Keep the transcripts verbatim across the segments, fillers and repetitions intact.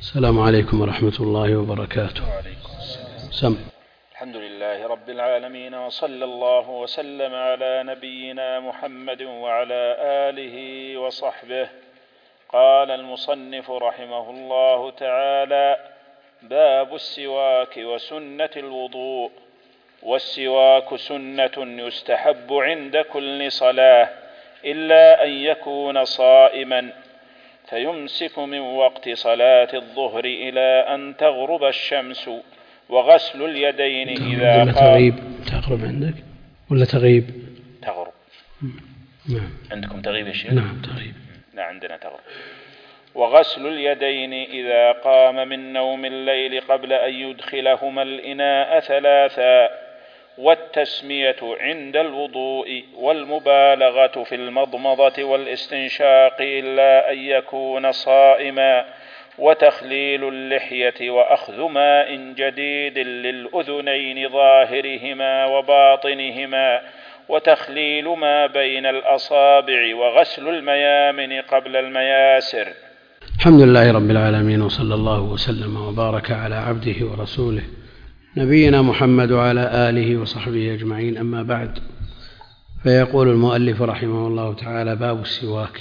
السلام عليكم ورحمة الله وبركاته. وعليكم السلام. سم. الحمد لله رب العالمين، وصلى الله وسلم على نبينا محمد وعلى آله وصحبه. قال المصنف رحمه الله تعالى: باب السواك وسنة الوضوء. والسواك سنة يستحب عند كل صلاة إلا أن يكون صائما، فيمسك من وقت صلاة الظهر إلى أن تغرب الشمس، وغسل اليدين إذا ولا تغيب. تغرب عندك ولا تغيب؟ تغرب. نعم. عندكم تغيب يا شيخ؟ نعم تغيب. لا عندنا تغرب. وغسل اليدين إذا قام من نوم الليل قبل أن يدخلهما الإناء ثلاثا. والتسمية عند الوضوء، والمبالغة في المضمضة والاستنشاق إلا أن يكون صائما، وتخليل اللحية وأخذ ماء جديد للأذنين ظاهرهما وباطنهما، وتخليل ما بين الأصابع، وغسل الميامن قبل المياسر. الحمد لله رب العالمين، وصلى الله وسلم وبارك على عبده ورسوله نبينا محمد وعلى آله وصحبه أجمعين. أما بعد، فيقول المؤلف رحمه الله تعالى: باب السواك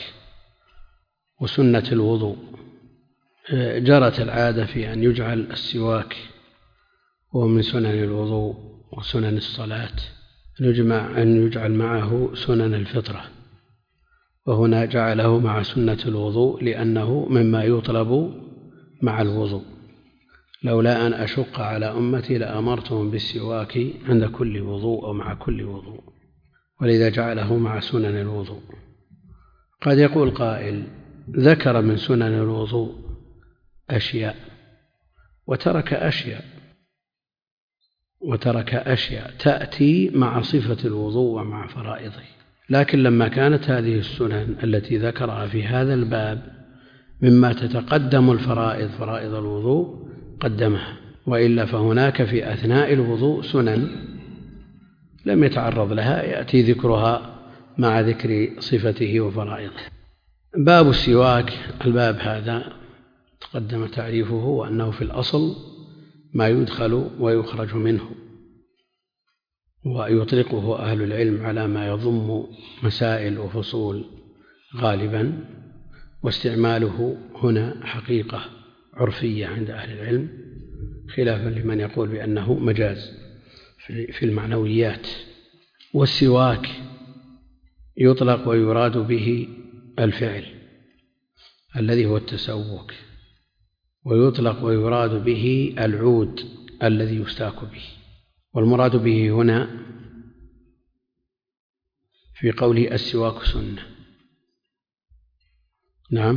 وسنة الوضوء. جرت العادة في أن يجعل السواك هو من سنن الوضوء وسنن الصلاة، يجمع أن يجعل معه سنن الفطرة، وهنا جعله مع سنة الوضوء لأنه مما يطلب مع الوضوء. لولا أن أشق على أمتي لأمرتهم بالسواك عند كل وضوء أو مع كل وضوء، ولذا جعله مع سنن الوضوء. قد يقول قائل: ذكر من سنن الوضوء أشياء وترك أشياء وترك أشياء تأتي مع صفة الوضوء ومع فرائضه، لكن لما كانت هذه السنن التي ذكرها في هذا الباب مما تتقدم الفرائض، فرائض الوضوء، قدمها، وإلا فهناك في أثناء الوضوء سنن لم يتعرض لها يأتي ذكرها مع ذكر صفته وفرائضه. باب السواك، الباب هذا تقدم تعريفه، وأنه في الأصل ما يدخل ويخرج منه، ويطلقه أهل العلم على ما يضم مسائل وفصول غالبا، واستعماله هنا حقيقة عرفية عند أهل العلم، خلافا لمن يقول بأنه مجاز في المعنويات. والسواك يطلق ويراد به الفعل الذي هو التسوك، ويطلق ويراد به العود الذي يستاك به. والمراد به هنا في قوله السواك سنة، نعم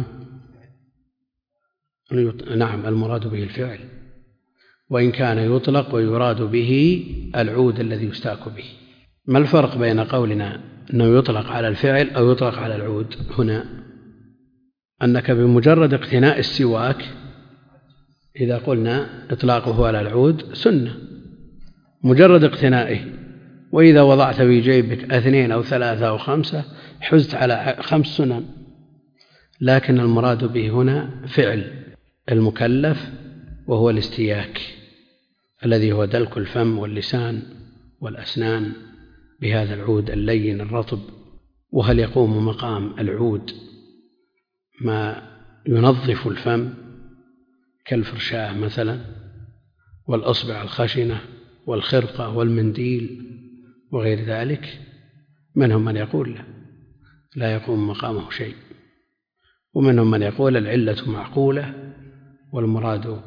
نعم المراد به الفعل، وإن كان يطلق ويراد به العود الذي يستاك به. ما الفرق بين قولنا أنه يطلق على الفعل أو يطلق على العود؟ هنا أنك بمجرد اقتناء السواك، إذا قلنا إطلاقه على العود سنة مجرد اقتنائه، وإذا وضعت في جيبك اثنين أو ثلاثة أو خمسة حزت على خمس سنن. لكن المراد به هنا فعل المكلف، وهو الاستياك الذي هو دلك الفم واللسان والأسنان بهذا العود اللين الرطب. وهل يقوم مقام العود ما ينظف الفم كالفرشاة مثلا، والأصبع الخشنة والخرقة والمنديل وغير ذلك؟ منهم من يقول لا, لا يقوم مقامه شيء، ومنهم من يقول العلة معقولة، والمراد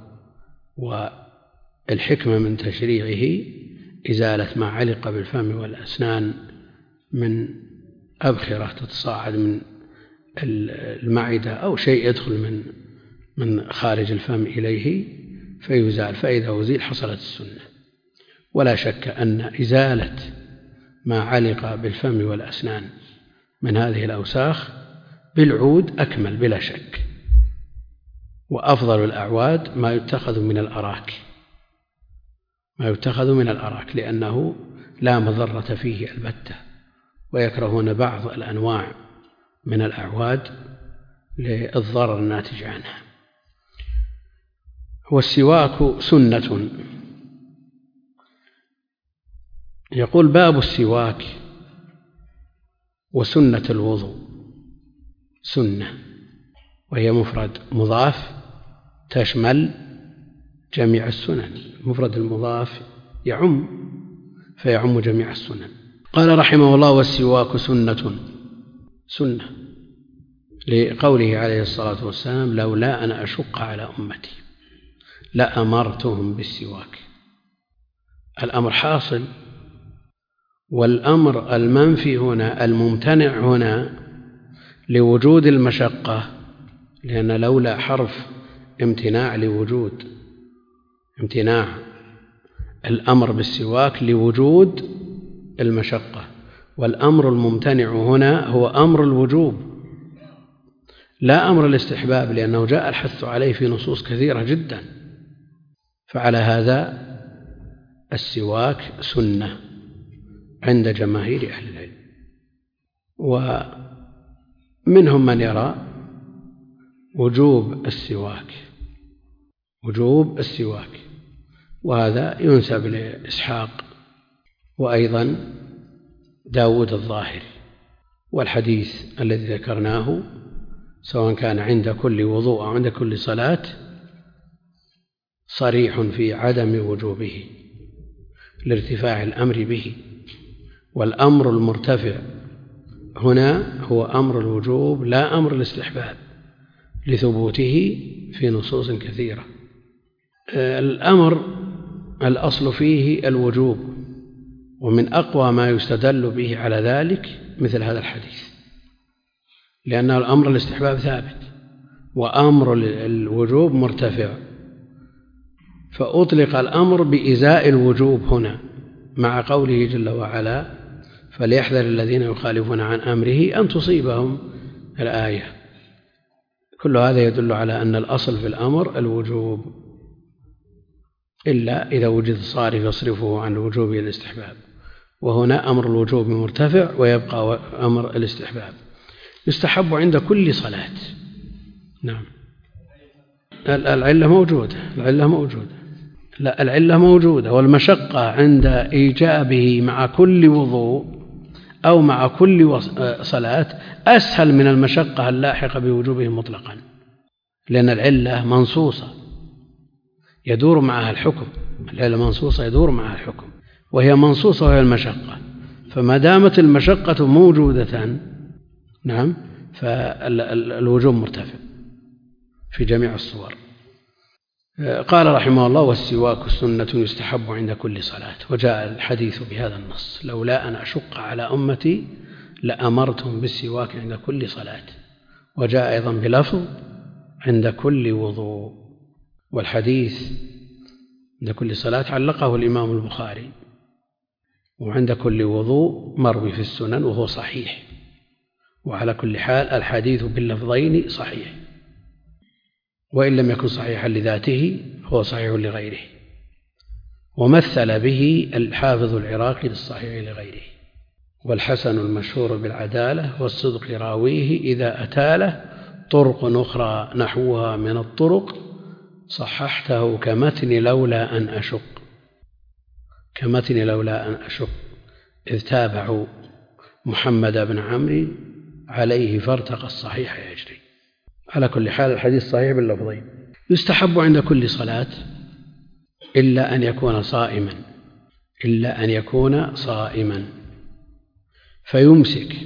والحكمة من تشريعه إزالة ما علق بالفم والأسنان من أبخرة تتصاعد من المعدة أو شيء يدخل من من خارج الفم إليه فيزال، فإذا أزيل حصلت السنة. ولا شك أن إزالة ما علق بالفم والأسنان من هذه الأوساخ بالعود أكمل بلا شك، وأفضل الأعواد ما يتخذ من الأراك ما يتخذ من الأراك لأنه لا مضرة فيه البتة، ويكرهون بعض الأنواع من الأعواد للضرر الناتج عنها. والسواك سنة. يقول باب السواك وسنة الوضوء سنة، وهي مفرد مضاف تشمل جميع السنن. مفرد المضاف يعم فيعم جميع السنن. قال رحمه الله: والسواك سنة سنة، لقوله عليه الصلاة والسلام: لولا أن أشق على أمتي لأمرتهم بالسواك. الأمر حاصل، والأمر المنفي هنا الممتنع هنا لوجود المشقة، لأن لولا حرف امتناع لوجود امتناع الأمر بالسواك لوجود المشقة، والأمر الممتنع هنا هو أمر الوجوب لا أمر الاستحباب، لأنه جاء الحث عليه في نصوص كثيرة جدا. فعلى هذا السواك سنة عند جماهير أهل العلم، ومنهم من يرى وجوب السواك وجوب السواك وهذا ينسب لإسحاق وأيضا داود الظاهري. والحديث الذي ذكرناه سواء كان عند كل وضوء أو عند كل صلاة صريح في عدم وجوبه لارتفاع الأمر به، والأمر المرتفع هنا هو أمر الوجوب لا أمر الاستحباب لثبوته في نصوص كثيرة. الأمر الأصل فيه الوجوب، ومن أقوى ما يستدل به على ذلك مثل هذا الحديث، لأن الأمر الاستحباب ثابت وأمر الوجوب مرتفع، فأطلق الأمر بإزاء الوجوب هنا مع قوله جل وعلا: فليحذر الذين يخالفون عن أمره أن تصيبهم الآية. كل هذا يدل على أن الأصل في الأمر الوجوب، إلا إذا وجد صارف يصرفه عن الوجوب إلى الاستحباب، وهنا أمر الوجوب مرتفع ويبقى أمر الاستحباب. يستحب عند كل صلاة. نعم، العلة موجودة العلة موجودة لا العلة موجودة والمشقة عند إيجابه مع كل وضوء أو مع كل صلاة أسهل من المشقة اللاحقة بوجوبه مطلقا، لأن العلة منصوصة يدور معها الحكم. العلة منصوصة يدور معها الحكم، وهي منصوصة وهي المشقة، فما دامت المشقة موجودة نعم فالوجوب مرتفع في جميع الصور. قال رحمه الله: والسواك سنة يستحب عند كل صلاة. وجاء الحديث بهذا النص: لولا أن أشق على أمتي لأمرتهم بالسواك عند كل صلاة. وجاء أيضا بلفظ عند كل وضوء، والحديث عند كل صلاة علقه الإمام البخاري، وعند كل وضوء مروي في السنن وهو صحيح. وعلى كل حال الحديث باللفظين صحيح، وإن لم يكن صحيحا لذاته هو صحيح لغيره. ومثل به الحافظ العراقي للصحيح لغيره. والحسن المشهور بالعدالة والصدق راويه إذا أتاله طرق أخرى نحوها من الطرق صححته كمتن لولا أن أشق كمتن لولا أن أشق إذ تابعوا محمد بن عمرو عليه فارتقى الصحيح يجري. على كل حال الحديث صحيح باللفظين. يستحب عند كل صلاة إلا أن يكون صائما إلا أن يكون صائما فيمسك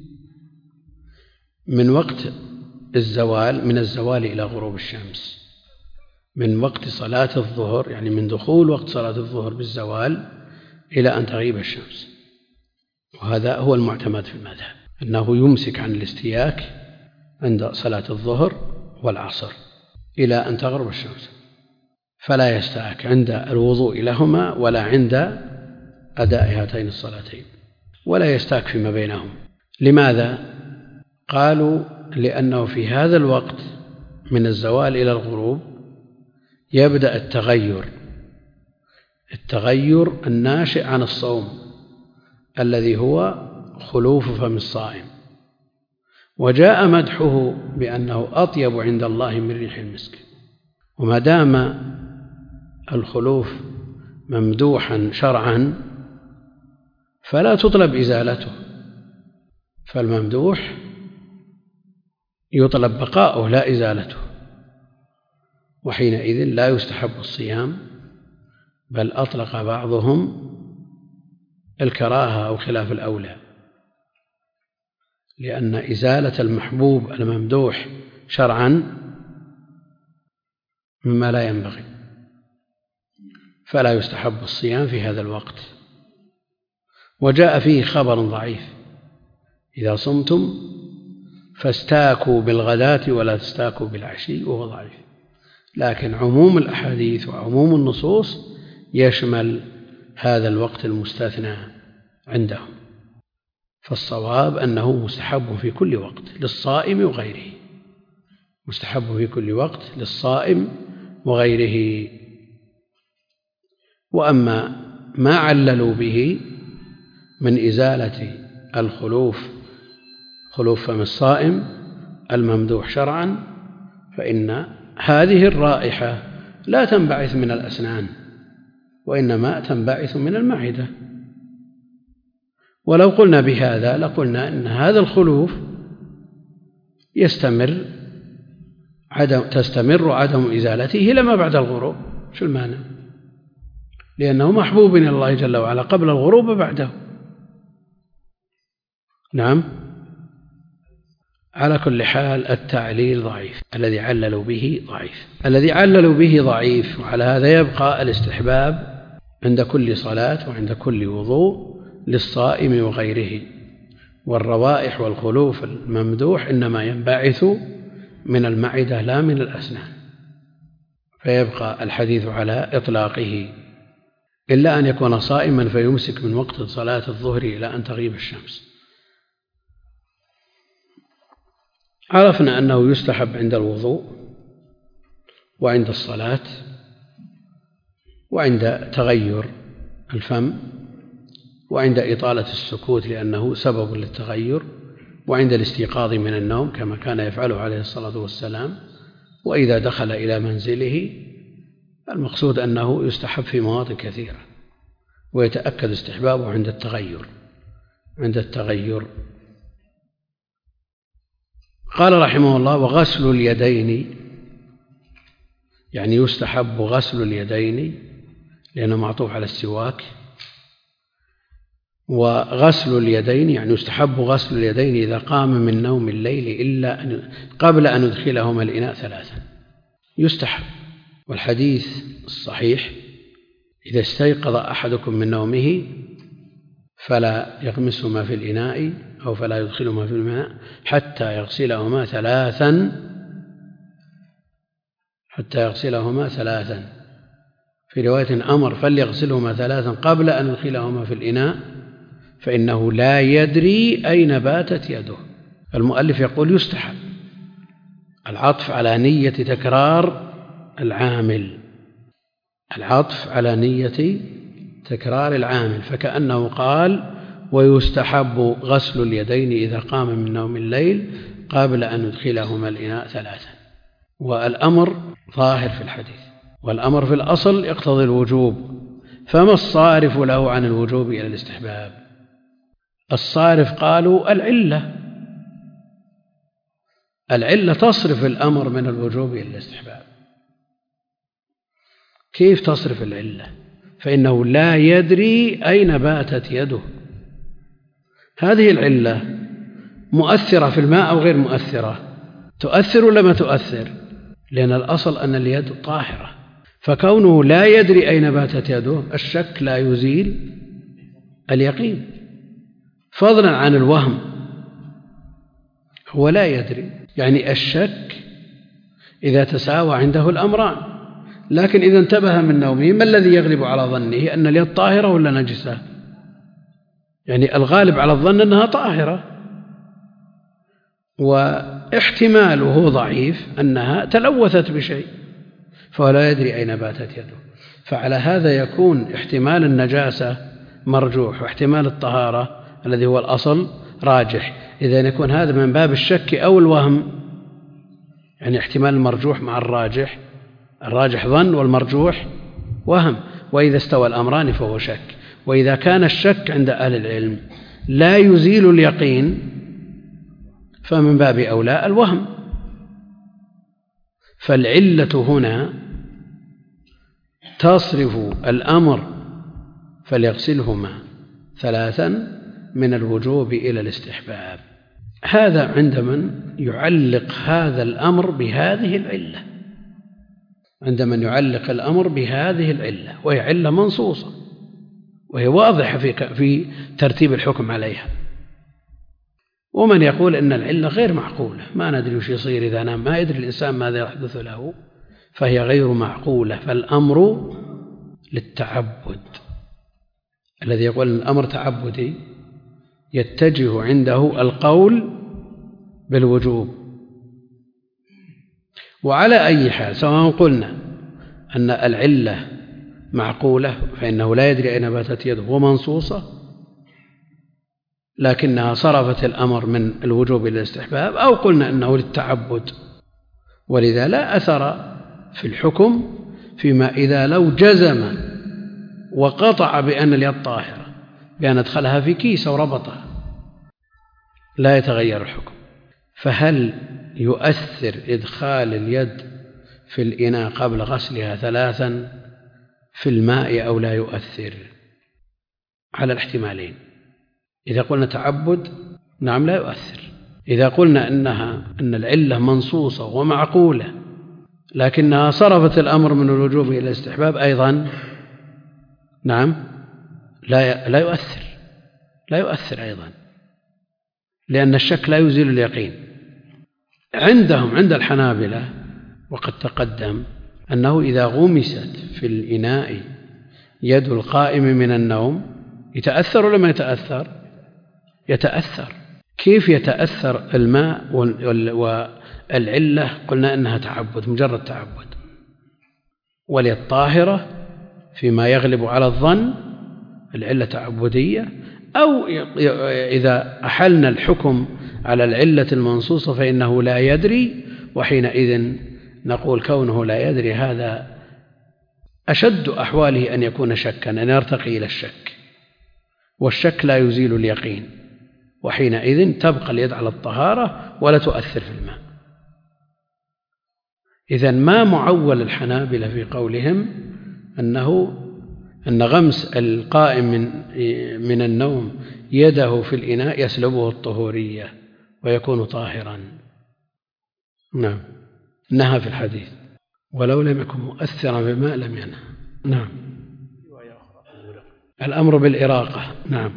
من وقت الزوال من الزوال إلى غروب الشمس، من وقت صلاة الظهر يعني من دخول وقت صلاة الظهر بالزوال إلى أن تغيب الشمس. وهذا هو المعتمد في المذهب، أنه يمسك عن الاستياك عند صلاة الظهر والعصر إلى أن تغرب الشمس، فلا يستاك عند الوضوء لهما ولا عند أداء هاتين الصلاتين، ولا يستاك فيما بينهم. لماذا؟ قالوا لأنه في هذا الوقت من الزوال إلى الغروب يبدأ التغير التغير الناشئ عن الصوم الذي هو خلوف فم الصائم، وجاء مدحه بأنه أطيب عند الله من ريح المسك، وما دام الخلوف ممدوحا شرعا فلا تطلب إزالته، فالممدوح يطلب بقاؤه لا إزالته، وحينئذ لا يستحب الصيام، بل أطلق بعضهم الكراهة أو خلاف الأولى، لأن إزالة المحبوب الممدوح شرعا مما لا ينبغي، فلا يستحب الصيام في هذا الوقت. وجاء فيه خبر ضعيف: إذا صمتم فاستاكوا بالغداة ولا تستاكوا بالعشي، وهو ضعيف، لكن عموم الأحاديث وعموم النصوص يشمل هذا الوقت المستثنى عندهم، فالصواب أنه مستحب في كل وقت للصائم وغيره، مستحب في كل وقت للصائم وغيره. وأما ما عللوا به من إزالة الخلوف، خلوف فم الصائم الممدوح شرعا، فإن هذه الرائحة لا تنبعث من الأسنان، وإنما تنبعث من المعدة. ولو قلنا بهذا لقلنا أن هذا الخلوف يستمر عدم تستمر عدم إزالته لما بعد الغروب، شو المانع؟ لأنه محبوب إلى الله جل وعلا قبل الغروب وبعده. نعم. على كل حال التعليل ضعيف، الذي عللوا به ضعيف، الذي عللوا به ضعيف، وعلى هذا يبقى الاستحباب عند كل صلاة وعند كل وضوء للصائم وغيره. والروائح والخلوف الممدوح إنما ينبعث من المعدة لا من الأسنان، فيبقى الحديث على إطلاقه، إلا أن يكون صائما فيمسك من وقت صلاة الظهر إلى أن تغيب الشمس. عرفنا أنه يستحب عند الوضوء وعند الصلاة وعند تغير الفم وعند إطالة السكوت لأنه سبب للتغير، وعند الاستيقاظ من النوم كما كان يفعله عليه الصلاة والسلام، وإذا دخل إلى منزله. المقصود أنه يستحب في مواطن كثيرة، ويتأكد استحبابه عند التغير عند التغير قال رحمه الله: وغسل اليدين، يعني يستحب غسل اليدين لأنه معطوف على السواك. وغسل اليدين يعني يستحب غسل اليدين إذا قام من نوم الليل إلا أن قبل أن يدخلهما الإناء ثلاثا، يستحب. والحديث الصحيح: إذا استيقظ أحدكم من نومه فلا يغمسهما في الإناء أو فلا يدخلهما في الماء حتى يغسلهما ثلاثا حتى يغسلهما ثلاثا في رواية أمر فليغسلهما ثلاثا قبل أن يدخلهما في الإناء فإنه لا يدري أين باتت يده. المؤلف يقول يستحب العطف على نية تكرار العامل، العطف على نية تكرار العامل، فكأنه قال: ويستحب غسل اليدين إذا قام من نوم الليل قبل أن يدخلهما الإناء ثلاثا. والأمر ظاهر في الحديث، والأمر في الأصل يقتضي الوجوب، فما الصارف له عن الوجوب إلى الاستحباب؟ الصارف قالوا العلة، العلة تصرف الأمر من الوجوب إلى الاستحباب. كيف تصرف العلة؟ فإنه لا يدري أين باتت يده. هذه العلة مؤثرة في الماء أو غير مؤثرة؟ تؤثر ولا ما تؤثر؟ لأن الأصل أن اليد طاهرة، فكونه لا يدري أين باتت يده الشك لا يزيل اليقين، فضلا عن الوهم. هو لا يدري، يعني الشك إذا تساوى عنده الأمران، لكن إذا انتبه من نومه ما الذي يغلب على ظنه؟ أن اليد طاهرة ولا نجسة؟ يعني الغالب على الظن أنها طاهرة، واحتماله ضعيف أنها تلوثت بشيء، فهو لا يدري أين باتت يده. فعلى هذا يكون احتمال النجاسة مرجوح، واحتمال الطهارة الذي هو الأصل راجح. إذا يكون هذا من باب الشك أو الوهم، يعني احتمال المرجوح مع الراجح الراجح ظن والمرجوح وهم، وإذا استوى الأمران فهو شك. وإذا كان الشك عند أهل العلم لا يزيل اليقين فمن باب أولى الوهم. فالعلة هنا تصرف الأمر فليغسلهما ثلاثا من الوجوب إلى الاستحباب. هذا عند من يعلق هذا الأمر بهذه العلة، عند من يعلق الأمر بهذه العلة، وهي علة منصوصة وهي واضحة في في ترتيب الحكم عليها. ومن يقول إن العلة غير معقولة، ما ندري وش يصير إذا نام، ما يدري الإنسان ماذا يحدث له، فهي غير معقولة. فالأمر للتعبد. الذي يقول أن الأمر تعبدي يتجه عنده القول بالوجوب. وعلى أي حال، سواء قلنا أن العلة معقولة فإنه لا يدري أين باتت يده ومنصوصة لكنها صرفت الأمر من الوجوب إلى الاستحباب، أو قلنا أنه للتعبد، ولذا لا أثر في الحكم فيما إذا لو جزم وقطع بأن اليد طاهرة بأن أدخلها في كيس أو ربطها لا يتغير الحكم. فهل يؤثر إدخال اليد في الإناء قبل غسلها ثلاثا في الماء أو لا يؤثر؟ على الاحتمالين. إذا قلنا تعبد نعم لا يؤثر. إذا قلنا إنها أن العلة منصوصة ومعقولة لكنها صرفت الأمر من الوجوب إلى الاستحباب أيضا نعم لا لا يؤثر لا يؤثر أيضا، لأن الشك لا يزيل اليقين. عندهم عند الحنابلة وقد تقدم أنه إذا غمست في الإناء يد القائم من النوم يتأثر ولا ما يتأثر؟ يتأثر. كيف يتأثر الماء والعلة؟ قلنا أنها تعبد، مجرد تعبد، وللطاهرة فيما يغلب على الظن العلة تعبدية. أو إذا أحلنا الحكم على العلة المنصوصة فإنه لا يدري، وحينئذ نقول كونه لا يدري هذا أشد أحواله أن يكون شكا، أن يرتقي إلى الشك، والشك لا يزيل اليقين، وحينئذ تبقى اليد على الطهارة ولا تؤثر في الماء. إذن ما معول الحنابلة في قولهم أنه أن غمس القائم من من النوم يده في الإناء يسلبه الطهورية ويكون طاهرا. نعم نهى في الحديث ولو لم يكن مؤثرا بالماء لم ينهى. نعم الأمر بالإراقة. نعم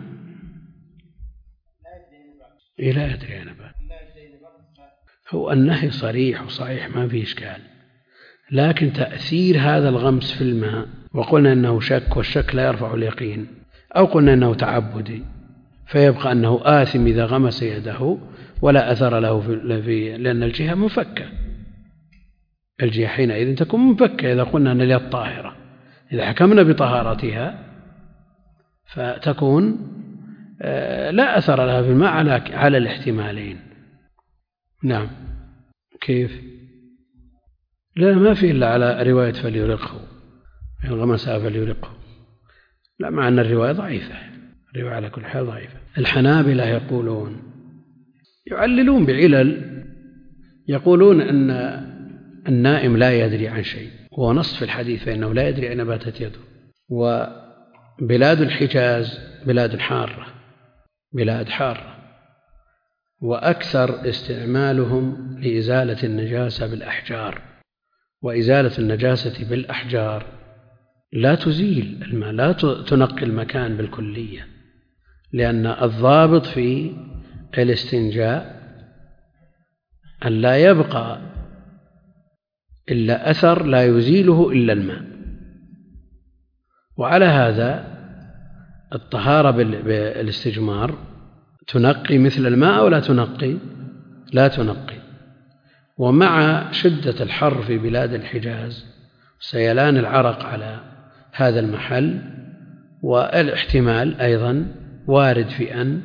لا يدري أنا بعد. هو النهي صريح وصحيح ما فيه إشكال، لكن تأثير هذا الغمس في الماء، وقلنا أنه شك والشك لا يرفع اليقين، أو قلنا أنه تعبدي فيبقى أنه آثم إذا غمس يده ولا أثر له في، لأن الجهة منفكة، الجهة حينئذ تكون منفكة. إذا قلنا أن اليد طاهرة، إذا حكمنا بطهارتها فتكون لا أثر لها في الماء على على الاحتمالين. نعم كيف؟ لا ما في إلا على رواية فليرقه، الغمسها فليرقه، لا، مع أن الرواية ضعيفة، الرواية على كل حال ضعيفة. الحنابلة يقولون يعللون بعلل، يقولون أن النائم لا يدري عن شيء، وهو نص في الحديث فإنه لا يدري أين باتت يده. وبلاد الحجاز بلاد حارة، بلاد حارة، وأكثر استعمالهم لإزالة النجاسة بالأحجار، وإزالة النجاسة بالأحجار لا تزيل الماء، لا تنقي المكان بالكلية، لأن الضابط في الاستنجاء أن لا يبقى إلا أثر لا يزيله إلا الماء. وعلى هذا الطهارة بالاستجمار تنقي مثل الماء ولا تنقي؟ لا تنقي. ومع شدة الحر في بلاد الحجاز سيلان العرق على هذا المحل، والاحتمال أيضا وارد في أن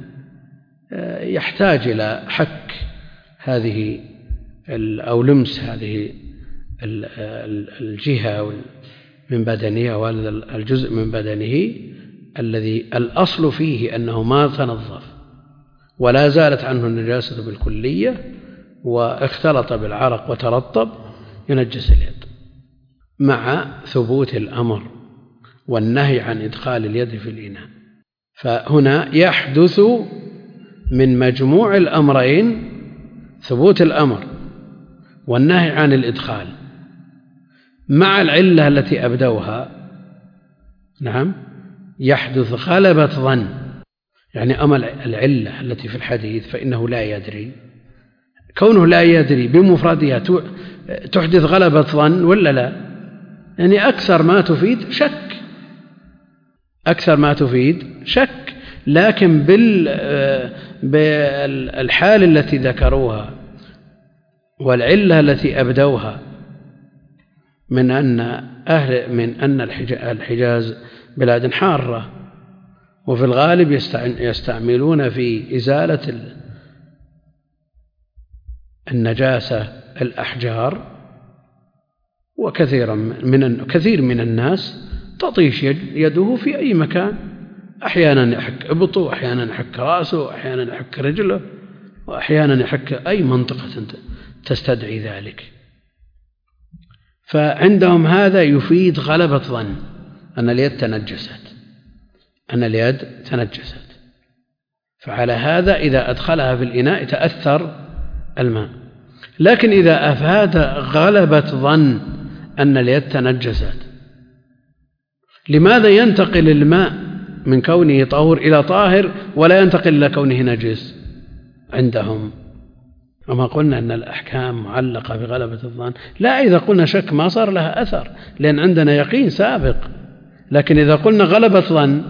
يحتاج إلى حك هذه أو لمس هذه الجهة من بدنه أو الجزء من بدنه الذي الأصل فيه أنه ما تنظف ولا زالت عنه النجاسة بالكلية واختلط بالعرق وترطب ينجس اليد، مع ثبوت الأمر والنهي عن إدخال اليد في الإناء. فهنا يحدث من مجموع الأمرين ثبوت الأمر والنهي عن الإدخال مع العلة التي أبدوها، نعم، يحدث غلبة ظن. يعني أما العلة التي في الحديث فإنه لا يدري، كونه لا يدري بمفردها تحدث غلبة ظن ولا لا؟ يعني أكثر ما تفيد شك، أكثر ما تفيد شك. لكن بالحال التي ذكروها والعلة التي أبدوها من أن أهل من أن الحجاز بلاد حارة، وفي الغالب يستعملون في إزالة النجاسة الأحجار، وكثيرا من كثير من الناس تطيش يده في أي مكان، أحيانا يحك إبطه، أحيانا يحك رأسه، أحيانا يحك رجله، وأحيانا يحك أي منطقة تستدعي ذلك. فعندهم هذا يفيد غلبة ظن أن اليد تنجست، أن اليد تنجست. فعلى هذا إذا أدخلها في الإناء تأثر الماء. لكن إذا أفاد غلبة ظن أن اليد تنجست، لماذا ينتقل الماء من كونه طهور إلى طاهر ولا ينتقل إلى كونه نجس عندهم؟ وما قلنا أن الأحكام معلقة بغلبة الظن، لا، إذا قلنا شك ما صار لها أثر لأن عندنا يقين سابق. لكن إذا قلنا غلبة ظن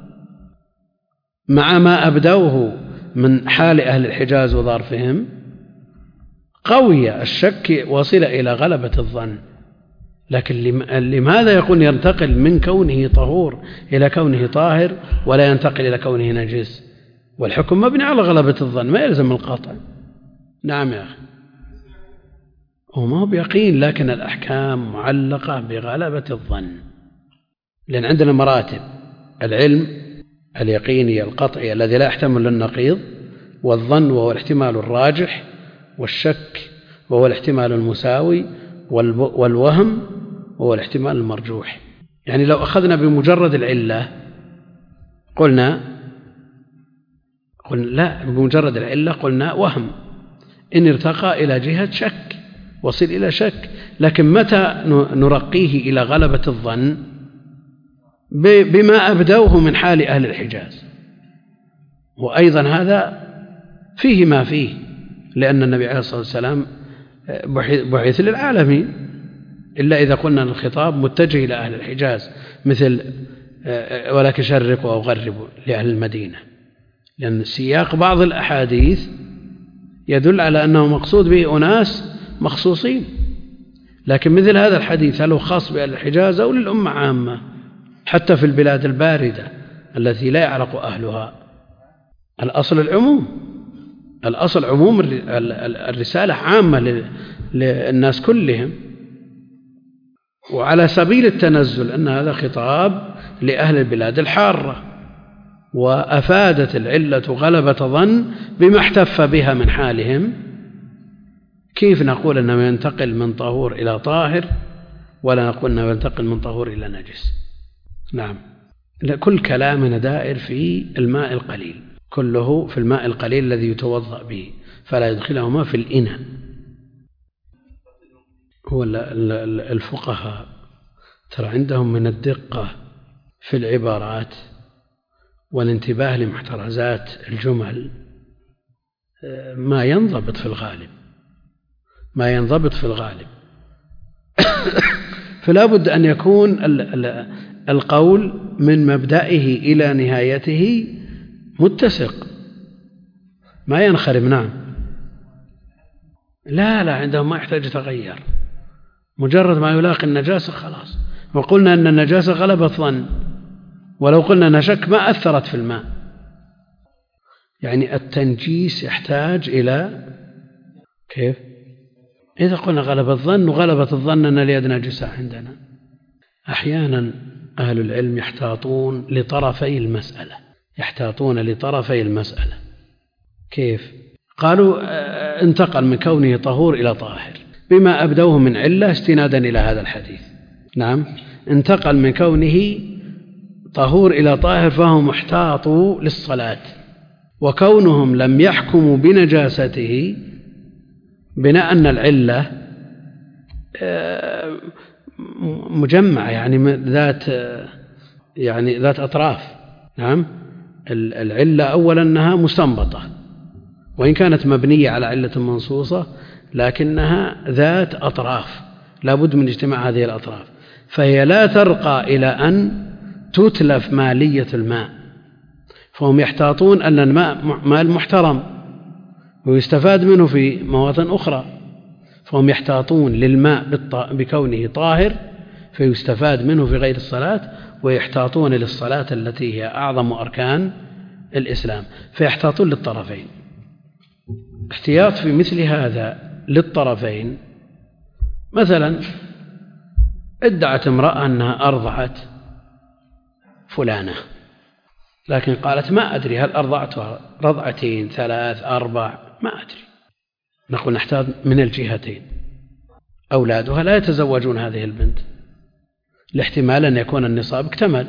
مع ما أبدوه من حال أهل الحجاز وظرفهم، قوي الشك وصل إلى غلبة الظن. لكن لماذا يكون ينتقل من كونه طهور إلى كونه طاهر ولا ينتقل إلى كونه نجس؟ والحكم مبني على غلبة الظن، ما يلزم القطع. نعم يا أخي، وما هو بيقين، لكن الأحكام معلقة بغلبة الظن، لأن عندنا مراتب: العلم اليقيني القطعي الذي لا يحتمل النقيض، والظن وهو الاحتمال الراجح، والشك وهو الاحتمال المساوي، والوهم وهو الاحتمال المرجوح. يعني لو أخذنا بمجرد العلة قلنا قلنا لا، بمجرد العلة قلنا وهم إن ارتقى إلى جهة شك، وصل إلى شك. لكن متى نرقيه إلى غلبة الظن؟ بما أبدوه من حال أهل الحجاز. وأيضا هذا فيه ما فيه، لأن النبي عليه الصلاة والسلام بعث للعالمين، إلا إذا قلنا الخطاب متجه إلى أهل الحجاز، مثل ولكن شرقوا أو غربوا لأهل المدينة، لأن سياق بعض الأحاديث يدل على أنه مقصود به أناس مخصوصين. لكن مثل هذا الحديث هل هو خاص بأهل الحجاز أو للأمة عامة؟ حتى في البلاد الباردة التي لا يعرق أهلها الأصل العموم، الأصل عموم الرسالة عامة للناس كلهم. وعلى سبيل التنزل أن هذا خطاب لأهل البلاد الحارة، وأفادت العلة غلبة ظن بما احتف بها من حالهم. كيف نقول أنه ينتقل من طهور إلى طاهر ولا نقول أنه ينتقل من طهور إلى نجس؟ نعم، كل كلامنا دائر في الماء القليل، كله في الماء القليل الذي يتوضأ به، فلا يدخلهما في الإناء. هو الفقهاء ترى عندهم من الدقة في العبارات والانتباه لمحترزات الجمل ما ينضبط في الغالب، ما ينضبط في الغالب. فلا بد أن يكون القول من مبدئه إلى نهايته متسق، ما ينخرم. نعم، لا لا، عندهم ما يحتاج يتغير، مجرد ما يلاقي النجاسة خلاص. وقلنا أن النجاسة غلبة ظن، ولو قلنا نشك ما أثرت في الماء. يعني التنجيس يحتاج إلى كيف؟ إذا قلنا غلب الظن، وغلبة الظن أن اليد نجسة عندنا. أحيانا أهل العلم يحتاطون لطرفي المسألة، يحتاطون لطرفي المسألة. كيف؟ قالوا انتقل من كونه طهور إلى طاهر بما أبدوه من علة استنادا إلى هذا الحديث. نعم، انتقل من كونه طهور إلى طاهر فهم محتاطوا للصلاة، وكونهم لم يحكموا بنجاسته بناء أن العلة مجمع يعني ذات يعني ذات أطراف. نعم، العلة أولا أنها مستنبطة، وإن كانت مبنية على علة منصوصة لكنها ذات أطراف لا بد من اجتماع هذه الأطراف، فهي لا ترقى إلى أن تتلف مالية الماء. فهم يحتاطون أن الماء مال محترم ويستفاد منه في مواطن أخرى، فهم يحتاطون للماء بكونه طاهر فيستفاد منه في غير الصلاة، ويحتاطون للصلاة التي هي أعظم أركان الإسلام، فيحتاطون للطرفين. احتياط في مثل هذا للطرفين، مثلا ادعت امرأة أنها أرضعت فلانة، لكن قالت ما أدري هل أرضعتها رضعتين ثلاث أربع، ما أدري. نقول نحتاج من الجهتين. أولادها لا يتزوجون هذه البنت لاحتمال أن يكون النصاب اكتمل،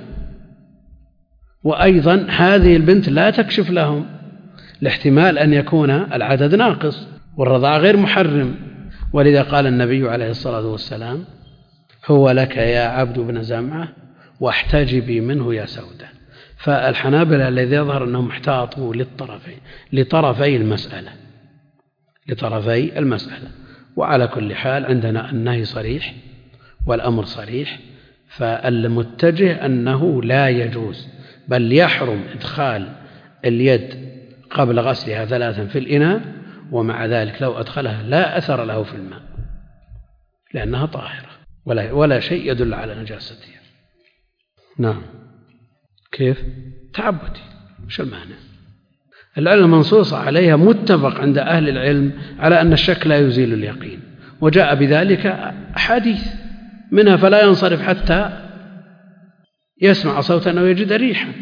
وأيضا هذه البنت لا تكشف لهم لاحتمال أن يكون العدد ناقص والرضاع غير محرم. ولذا قال النبي عليه الصلاة والسلام: هو لك يا عبد بن زمعة واحتجبي منه يا سودة. فالحنابلة الذي يظهر أنهم احتاطوا للطرفين لطرفي المسألة لطرفي المسألة وعلى كل حال عندنا النهي صريح والأمر صريح، فالمتجه أنه لا يجوز بل يحرم إدخال اليد قبل غسلها ثلاثا في الإناء، ومع ذلك لو أدخلها لا أثر له في الماء لأنها طاهرة ولا, ولا شيء يدل على نجاستها. نعم. كيف؟ تعبدي، مش المعنى. العلة المنصوص عليها متفق عند أهل العلم على أن الشك لا يزيل اليقين، وجاء بذلك أحاديث منها فلا ينصرف حتى يسمع صوتا أو يجد ريحا.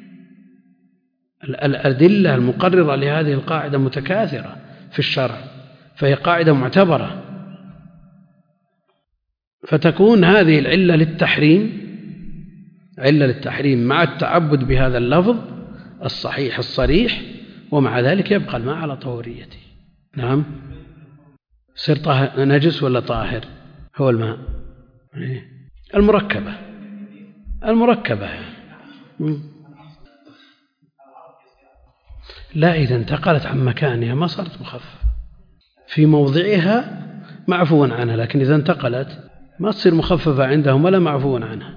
الأدلة المقررة لهذه القاعدة متكاثرة في الشرع، فهي قاعدة معتبرة، فتكون هذه العلة للتحريم علة للتحريم مع التعبد بهذا اللفظ الصحيح الصريح، ومع ذلك يبقى الماء على طهوريته. نعم. سر طاهر نجس ولا طاهر؟ هو الماء المركبة المركبة لا، إذا انتقلت عن مكانها ما صارت مخففة، في موضعها معفو عنها، لكن إذا انتقلت ما تصير مخففة عندهم ولا معفو عنها.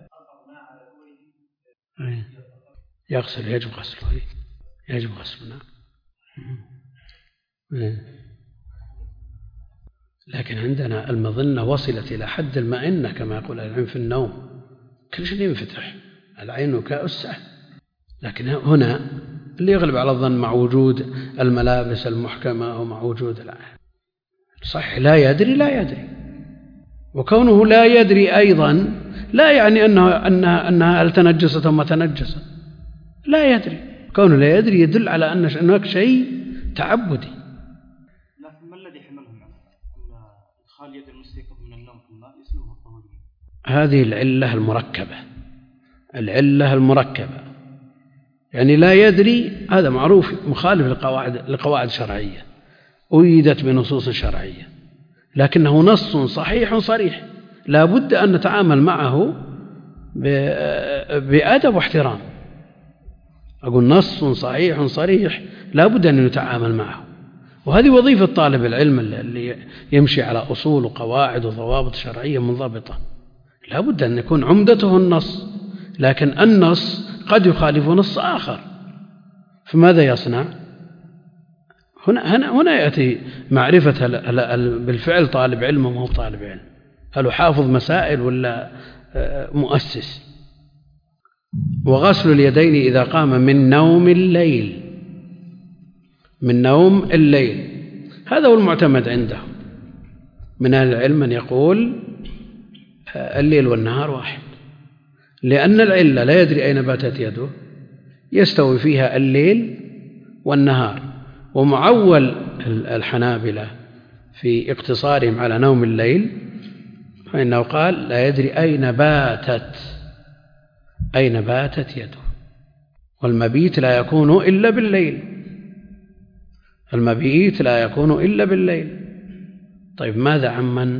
يغسل، يجب غسله، يجب غسله. نعم. لكن عندنا المظنة وصلت إلى حد المئنة كما يقول العلم في النوم، كل شيء ينفتح، العين كأسة. لكن هنا اللي يغلب على الظن مع وجود الملابس المحكمة ومع وجود العين صحيح لا يدري لا يدري وكونه لا يدري أيضا لا يعني أنها, أنها, أنها هل تنجست أو ما تنجست، لا يدري. كونه لا يدري يدل على أن هناك شيء تعبدي. لكن ما الذي حملهم على إدخال يد المستيقظ من النوم في الماء يسلبه الطهورية؟ هذه العلة المركبة العلة المركبة يعني لا يدري، هذا معروف مخالف لقواعد لقواعد شرعية أيدت بنصوص شرعية، لكنه نص صحيح صريح لا بد أن نتعامل معه بأدب واحترام. أقول نص صحيح صريح لا بد أن نتعامل معه، وهذه وظيفة طالب العلم اللي يمشي على أصول وقواعد وضوابط شرعية منضبطة. لا بد أن يكون عمدته النص، لكن النص قد يخالف نص آخر، فماذا يصنع؟ هنا, هنا, هنا يأتي معرفة بالفعل طالب علم وما هو طالب علم، هل حافظ مسائل ولا مؤسس. وغسل اليدين إذا قام من نوم الليل من نوم الليل هذا هو المعتمد عندهم، من أهل العلم من يقول الليل والنهار واحد، لأن العلة لا يدري أين باتت يده يستوي فيها الليل والنهار. ومعول الحنابلة في اقتصارهم على نوم الليل فإنه قال لا يدري أين باتت أين باتت يده، والمبيت لا يكون إلا بالليل المبيت لا يكون إلا بالليل. طيب ماذا عمن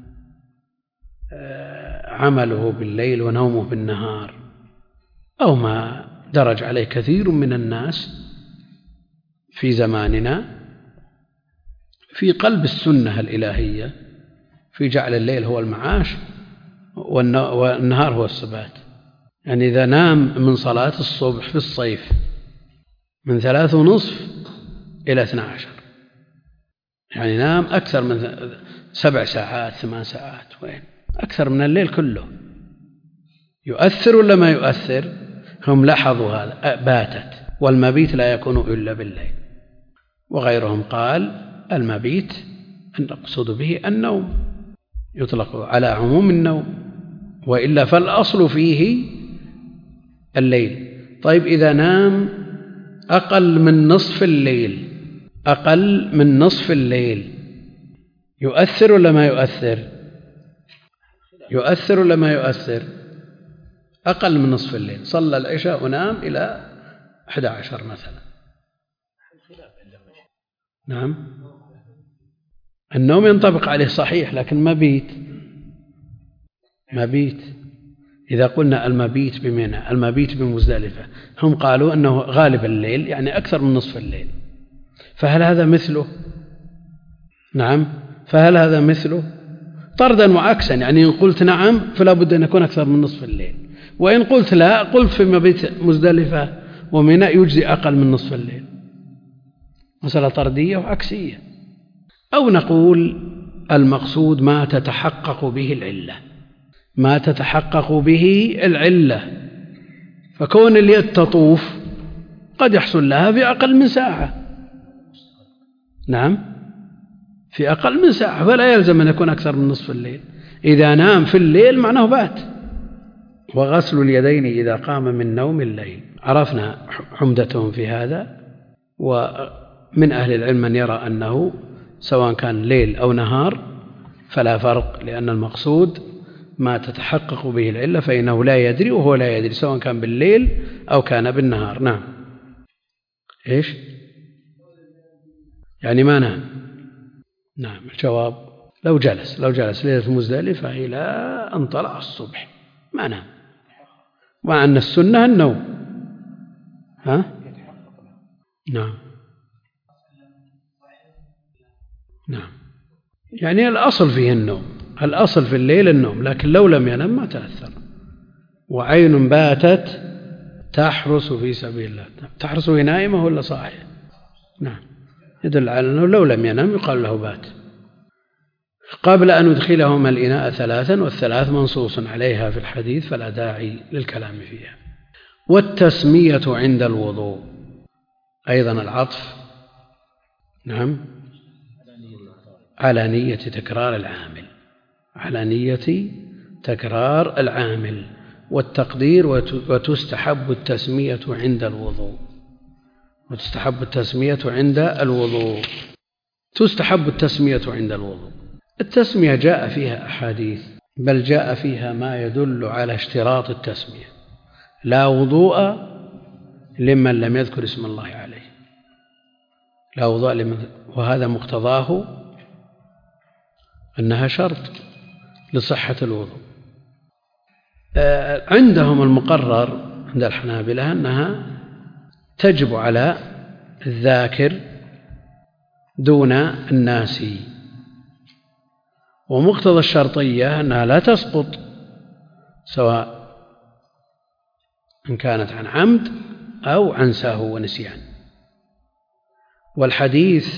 عمله بالليل ونومه بالنهار، أو ما درج عليه كثير من الناس في زماننا في قلب السنة الإلهية في جعل الليل هو المعاش والنهار هو السبات. يعني إذا نام من صلاة الصبح في الصيف من ثلاث ونصف إلى اثنى عشر، يعني نام أكثر من سبع ساعات ثمان ساعات، وين أكثر من الليل كله، يؤثر ولا ما يؤثر؟ هم لاحظوا هذا، باتت، والمبيت لا يكون إلا بالليل. وغيرهم قال المبيت نقصد به النوم، يطلق على عموم النوم، وإلا فالأصل فيه الليل. طيب إذا نام أقل من نصف الليل أقل من نصف الليل يؤثر ولا ما يؤثر؟ يؤثر ولا ما يؤثر؟ أقل من نصف الليل، صلى العشاء ونام إلى أحد عشر مثلا. نعم، النوم ينطبق عليه صحيح، لكن مبيت مبيت إذا قلنا المبيت بمنى المبيت بمزدلفة، هم قالوا أنه غالب الليل يعني أكثر من نصف الليل، فهل هذا مثله؟ نعم، فهل هذا مثله؟ طردا وعكسا، يعني إن قلت نعم فلا بد أن يكون أكثر من نصف الليل، وإن قلت لا قلت في مبيت مزدلفة ومنى يجزي أقل من نصف الليل. مسألة طردية وعكسية. أو نقول المقصود ما تتحقق به العلة ما تتحقق به العلة فكون اليد تطوف قد يحصل لها في أقل من ساعة. نعم، في أقل من ساعة، فلا يلزم أن يكون أكثر من نصف الليل. إذا نام في الليل معناه بات. وغسل اليدين إذا قام من نوم الليل، عرفنا حمدتهم في هذا. ومن أهل العلم من يرى أنه سواء كان ليل أو نهار فلا فرق، لأن المقصود ما تتحقق به العلة، فإنه لا يدري وهو لا يدري سواء كان بالليل أو كان بالنهار. نعم، إيش يعني ما نام؟ نعم، الجواب لو جلس لو جلس ليلة مزدلفة إلى أن طلع الصبح ما نام، مع أن السنة النوم. ها؟ نعم نعم، يعني الأصل فيه النوم، الأصل في الليل النوم، لكن لو لم ينم ما تأثر. وعين باتت تحرس في سبيل الله، تحرس وهي نائمة ولا صاحية؟ نعم، يدل على أنه لو لم ينم يقال له بات. قبل أن ندخلهما الإناء ثلاثا، والثلاث منصوص عليها في الحديث فلا داعي للكلام فيها. والتسمية عند الوضوء أيضا العطف نعم على نية تكرار العامل على نية تكرار العامل والتقدير. وتستحب التسمية عند الوضوء وتستحب التسمية عند الوضوء تستحب التسمية عند الوضوء. التسمية جاء فيها أحاديث، بل جاء فيها ما يدل على اشتراط التسمية. لا وضوء لمن لم يذكر اسم الله عليه، لا وضوء لمن، وهذا مقتضاه أنها شرط لصحة الوضوء. عندهم المقرر عند الحنابلة أنها تجب على الذاكر دون الناسي، ومقتضى الشرطية أنها لا تسقط سواء إن كانت عن عمد أو عن سهو ونسيان. والحديث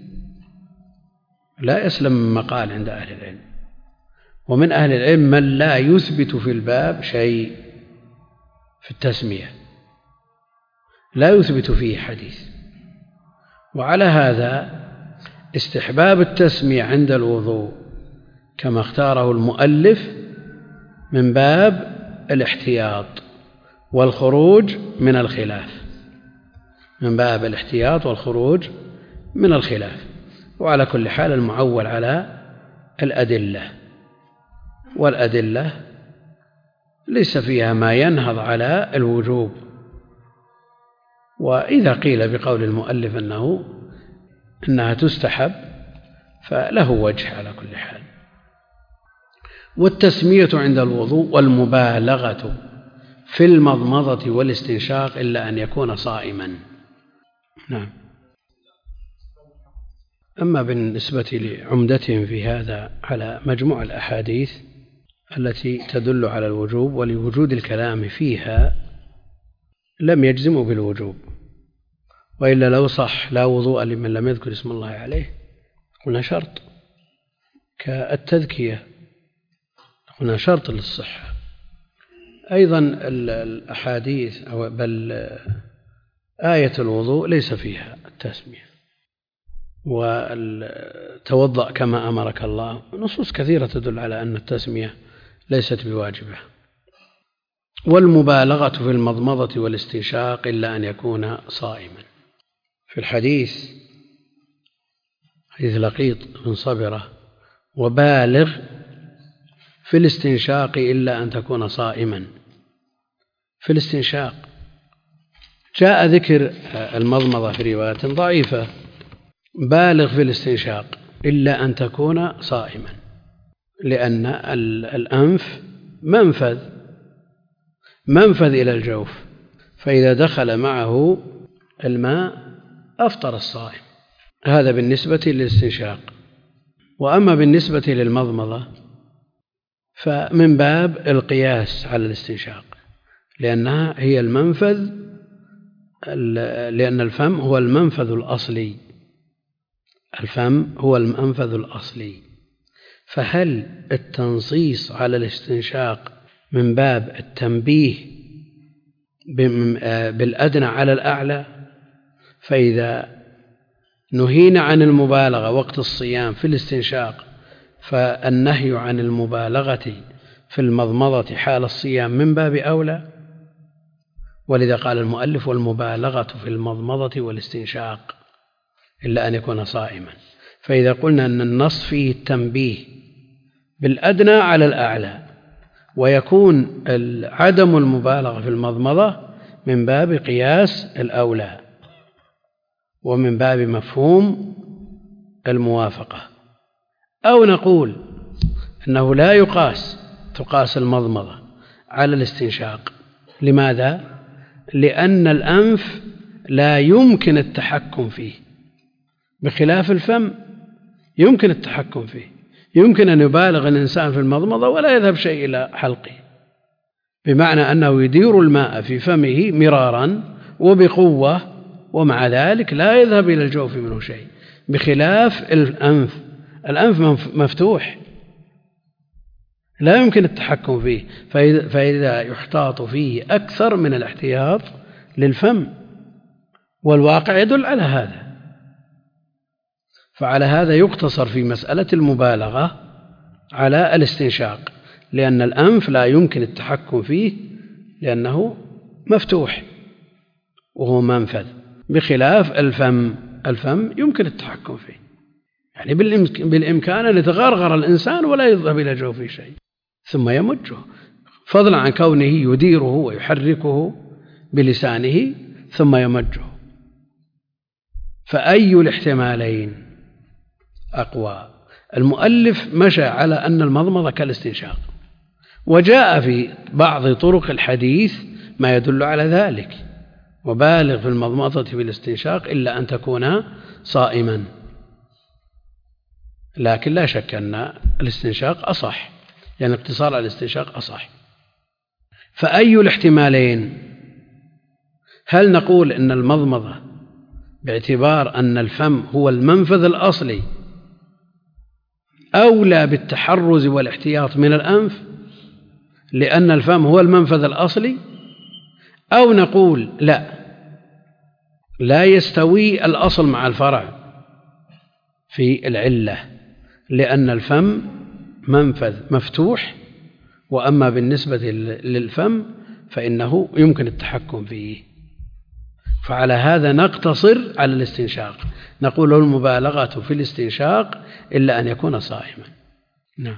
لا يسلم من مقال عند أهل العلم، ومن أهل العلم من لا يثبت في الباب شيء في التسمية، لا يثبت فيه حديث. وعلى هذا استحباب التسمية عند الوضوء كما اختاره المؤلف من باب الاحتياط والخروج من الخلاف، من باب الاحتياط والخروج من الخلاف. وعلى كل حال المعول على الأدلة، والأدلة ليس فيها ما ينهض على الوجوب. وإذا قيل بقول المؤلف أنه أنها تستحب فله وجه على كل حال. والتسمية عند الوضوء والمبالغة في المضمضة والاستنشاق إلا أن يكون صائما. نعم. أما بالنسبة لعمدتهم في هذا على مجموع الأحاديث التي تدل على الوجوب ولوجود الكلام فيها لم يجزموا بالوجوب، وإلا لو صح لا وضوء لمن لم يذكر اسم الله عليه قلنا شرط كالتذكية، قلنا شرط للصحة. أيضا الأحاديث أو بل آية الوضوء ليس فيها التسمية، وتوضأ كما أمرك الله، نصوص كثيرة تدل على أن التسمية ليست بواجبة. والمبالغة في المضمضة والاستنشاق إلا أن يكون صائما. في الحديث حديث لقيط بن صبرة وبالغ في الاستنشاق إلا أن تكون صائما. في الاستنشاق جاء ذكر المضمضة في رواية ضعيفة، بالغ في الاستنشاق إلا أن تكون صائما، لأن الأنف منفذ منفذ إلى الجوف، فإذا دخل معه الماء أفطر الصائم. هذا بالنسبة للاستنشاق. وأما بالنسبة للمضمضة فمن باب القياس على الاستنشاق، لأنها هي المنفذ، لأن الفم هو المنفذ الأصلي، الفم هو المنفذ الأصلي. فهل التنصيص على الاستنشاق من باب التنبيه بالأدنى على الأعلى؟ فإذا نهينا عن المبالغة وقت الصيام في الاستنشاق فالنهي عن المبالغة في المضمضة حال الصيام من باب أولى. ولذا قال المؤلف والمبالغة في المضمضة والاستنشاق إلا أن يكون صائما. فإذا قلنا أن النص فيه التنبيه بالأدنى على الأعلى، ويكون عدم المبالغة في المضمضة من باب قياس الأولى ومن باب مفهوم الموافقة، أو نقول أنه لا يقاس تقاس المضمضة على الاستنشاق. لماذا؟ لأن الأنف لا يمكن التحكم فيه، بخلاف الفم يمكن التحكم فيه، يمكن أن يبالغ الإنسان في المضمضة ولا يذهب شيء إلى حلقه، بمعنى أنه يدير الماء في فمه مرارا وبقوة، ومع ذلك لا يذهب إلى الجوف منه شيء، بخلاف الأنف. الأنف مفتوح لا يمكن التحكم فيه، فإذا يحتاط فيه أكثر من الاحتياط للفم، والواقع يدل على هذا. فعلى هذا يقتصر في مسألة المبالغة على الاستنشاق، لأن الأنف لا يمكن التحكم فيه لأنه مفتوح وهو منفذ، بخلاف الفم. الفم يمكن التحكم فيه، يعني بالإمكان أن يتغرغر الإنسان ولا يذهب إلى جوفه شيء ثم يمجه، فضلا عن كونه يديره ويحركه بلسانه ثم يمجه. فأي الاحتمالين أقوى؟ المؤلف مشى على أن المضمضة كالاستنشاق، وجاء في بعض طرق الحديث ما يدل على ذلك، وبالغ في المضمضة بالاستنشاق إلا أن تكون صائما. لكن لا شك أن الاستنشاق أصح، يعني اقتصار على الاستنشاق أصح. فأي الاحتمالين؟ هل نقول أن المضمضة باعتبار أن الفم هو المنفذ الأصلي أولى بالتحرز والاحتياط من الأنف لأن الفم هو المنفذ الأصلي، أو نقول لا لا يستوي الأصل مع الفرع في العلة، لأن الفم منفذ مفتوح، وأما بالنسبة للفم فإنه يمكن التحكم فيه. فعلى هذا نقتصر على الاستنشاق، نقول المبالغة في الاستنشاق إلا أن يكون صائما. نعم.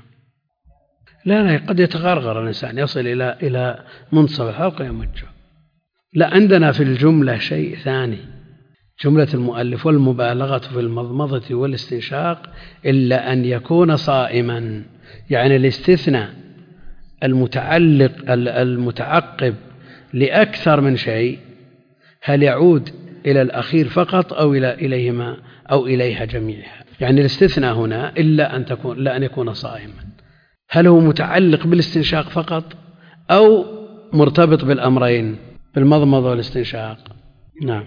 لا لا قد يتغرغر الإنسان يصل إلى إلى منتصف الحلقة يمجه. لا، عندنا في الجملة شيء ثاني، جملة المؤلف والمبالغة في المضمضة والاستنشاق إلا أن يكون صائما، يعني الاستثناء المتعلق المتعقب لأكثر من شيء هل يعود إلى الأخير فقط أو إلى إليهما أو إليها جميعها؟ يعني الاستثناء هنا إلا أن تكون لا أن يكون صائما، هل هو متعلق بالاستنشاق فقط أو مرتبط بالأمرين بالمضمضة والاستنشاق؟ نعم.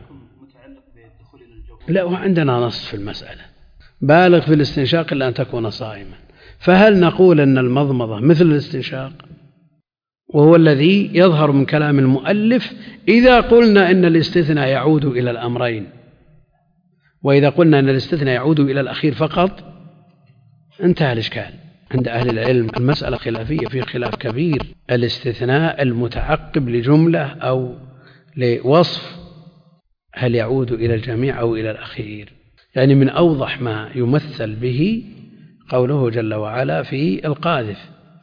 لا، وعندنا نص في المسألة بالغ في الاستنشاق إلا أن تكون صائما، فهل نقول أن المضمضة مثل الاستنشاق؟ وهو الذي يظهر من كلام المؤلف إذا قلنا أن الاستثناء يعود إلى الأمرين، وإذا قلنا أن الاستثناء يعود إلى الأخير فقط انتهى الإشكال. عند أهل العلم المسألة خلافية، في خلاف كبير، الاستثناء المتعقب لجملة أو لوصف هل يعود إلى الجميع أو إلى الأخير؟ يعني من أوضح ما يمثل به قوله جل وعلا في القاذف: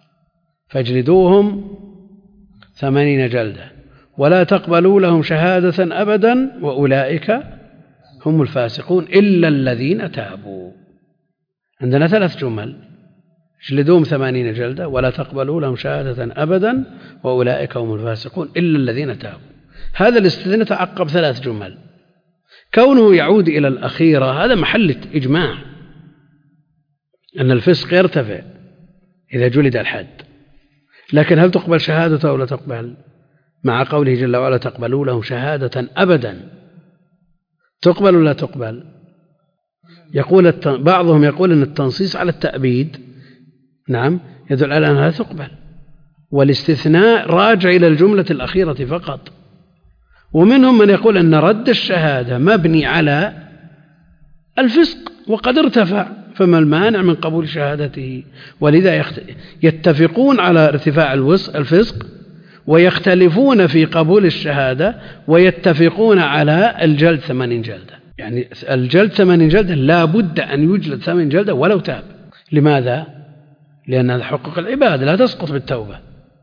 فاجلدوهم ثمانين جلدة ولا تقبلوا لهم شهادة أبدا وأولئك هم الفاسقون إلا الذين تابوا. عندنا ثلاث جمل: اجلدوهم ثمانين جلدة ولا تقبلوا لهم شهادة أبدا وأولئك هم الفاسقون إلا الذين تابوا. هذا الاستثناء تعقب ثلاث جمل، كونه يعود إلى الأخيرة هذا محل إجماع أن الفسق يرتفع إذا جلد الحد، لكن هل تقبل شهادته أو لا تقبل؟ مع قوله جل وعلا تقبلوا لهم شهادة أبدا، تقبل ولا تقبل؟ يقول الت... بعضهم يقول أن التنصيص على التأبيد نعم يدل على أنها تقبل، والاستثناء راجع إلى الجملة الأخيرة فقط. ومنهم من يقول أن رد الشهادة مبني على الفسق وقد ارتفع، فما المانع من قبول شهادته؟ ولذا يتفقون على ارتفاع الفسق ويختلفون في قبول الشهادة، ويتفقون على الجلد ثمانين جلدة. يعني الجلد ثمانين جلدة لا بد أن يجلد ثمانين جلدة ولو تاب. لماذا؟ لأن هذا حقوق العباد لا تسقط بالتوبة،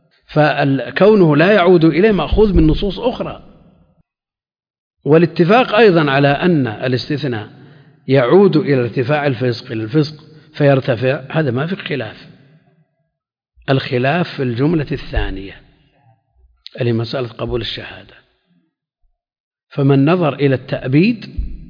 فكونه لا يعود إليه مأخوذ من نصوص أخرى. والاتفاق أيضا على أن الاستثناء يعود إلى ارتفاع الفسق إلى الفسق فيرتفع، هذا ما في خلاف. الخلاف في الجملة الثانية اللي مسألة قبول الشهادة، فمن نظر إلى التأبيد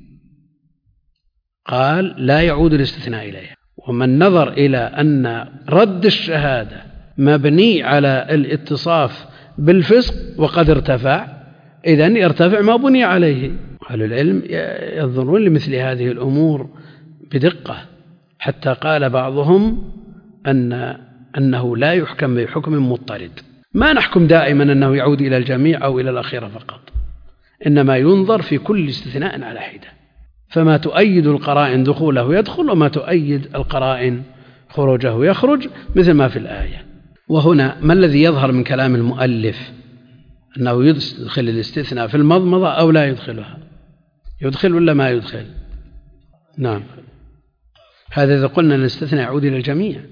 قال لا يعود الاستثناء إليها، ومن نظر إلى أن رد الشهادة مبني على الاتصاف بالفسق وقد ارتفع إذن يرتفع ما بني عليه. أهل العلم ينظرون لمثل هذه الأمور بدقة، حتى قال بعضهم أن أنه لا يحكم بحكم مضطرد، ما نحكم دائما أنه يعود إلى الجميع أو إلى الأخيرة فقط، إنما ينظر في كل استثناء على حدة، فما تؤيد القرائن دخوله يدخل وما تؤيد القرائن خروجه يخرج، مثل ما في الآية. وهنا ما الذي يظهر من كلام المؤلف؟ أنه يدخل الاستثناء في المضمضة أو لا يدخلها؟ يدخل ولا ما يدخل؟ نعم، هذا إذا قلنا الاستثناء يعود إلى الجميع.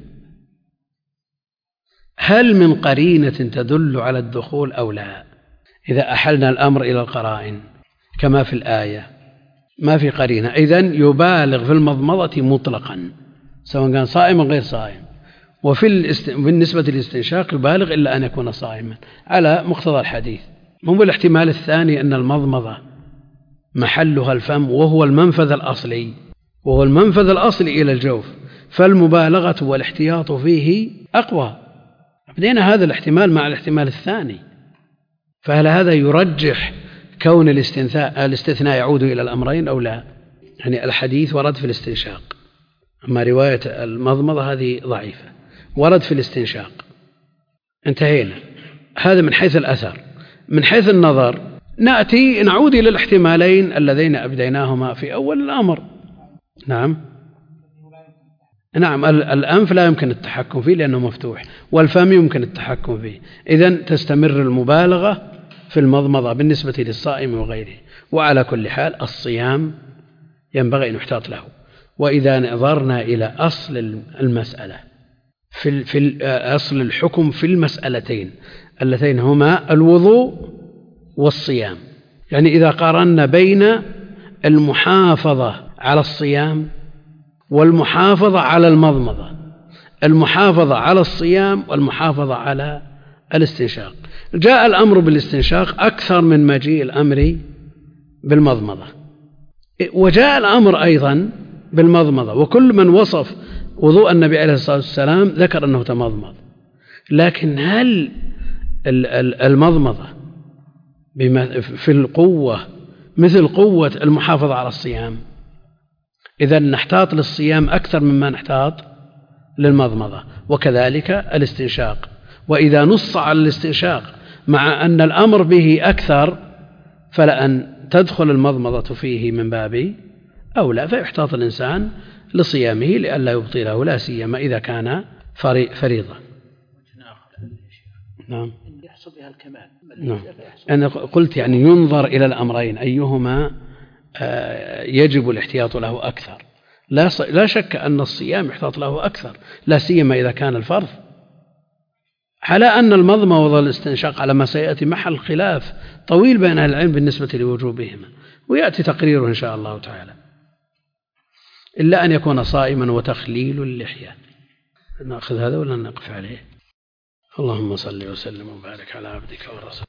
هل من قرينة تدل على الدخول أو لا؟ إذا أحلنا الأمر إلى القرائن كما في الآية ما في قرينة، إذن يبالغ في المضمضة مطلقا سواء كان صائم أو غير صائم. وفي الاست... بالنسبة للاستنشاق يبالغ إلا أن يكون صائما على مقتضى الحديث. مو الاحتمال الثاني أن المضمضة محلها الفم وهو المنفذ الأصلي وهو المنفذ الأصلي إلى الجوف، فالمبالغة والاحتياط فيه أقوى. بدينا هذا الاحتمال مع الاحتمال الثاني، فهل هذا يرجح كون الاستثناء الاستثناء يعود إلى الأمرين أو لا؟ يعني الحديث ورد في الاستنشاق، أما رواية المضمضة هذه ضعيفة، ورد في الاستنشاق، انتهينا. هذا من حيث الأثر. من حيث النظر نأتي نعود إلى الاحتمالين اللذين أبديناهما في أول الأمر. نعم نعم، الأنف لا يمكن التحكم فيه لأنه مفتوح، والفم يمكن التحكم فيه. إذن تستمر المبالغة في المضمضة بالنسبة للصائم وغيره. وعلى كل حال الصيام ينبغي أن يحتاط له. وإذا نظرنا إلى أصل المسألة في في أصل الحكم في المسألتين اللتين هما الوضوء والصيام، يعني إذا قارنا بين المحافظة على الصيام والمحافظة على المضمضة، المحافظة على الصيام والمحافظة على الاستنشاق، جاء الأمر بالاستنشاق أكثر من مجيء الأمر بالمضمضة، وجاء الأمر أيضا بالمضمضة، وكل من وصف وضوء النبي عليه الصلاة والسلام ذكر أنه تمضمض. لكن هل المضمضة في القوة مثل قوة المحافظة على الصيام؟ إذا نحتاط للصيام أكثر مما نحتاط للمضمضة، وكذلك الاستنشاق. وإذا نص على الاستنشاق مع أن الأمر به أكثر فلأن تدخل المضمضة فيه من باب أولى، فيحتاط الإنسان لصيامه لئلا يبطله، لا سيما إذا كان فريضة. نعم. يحصل بها الكمال. نعم. أنا قلت يعني ينظر إلى الأمرين أيهما يجب الاحتياط له أكثر. لا لا شك أن الصيام يحتاط له أكثر، لا سيما إذا كان الفرض، على أن المضمضة والاستنشاق على ما سيأتي محل خلاف طويل بين أهل العلم بالنسبة لوجوبهما، ويأتي تقريره إن شاء الله تعالى، إلا أن يكون صائما وتخليل اللحية. نأخذ هذا ولا نقف عليه؟ اللهم صل وسلم وبارك على عبدك ورسولك.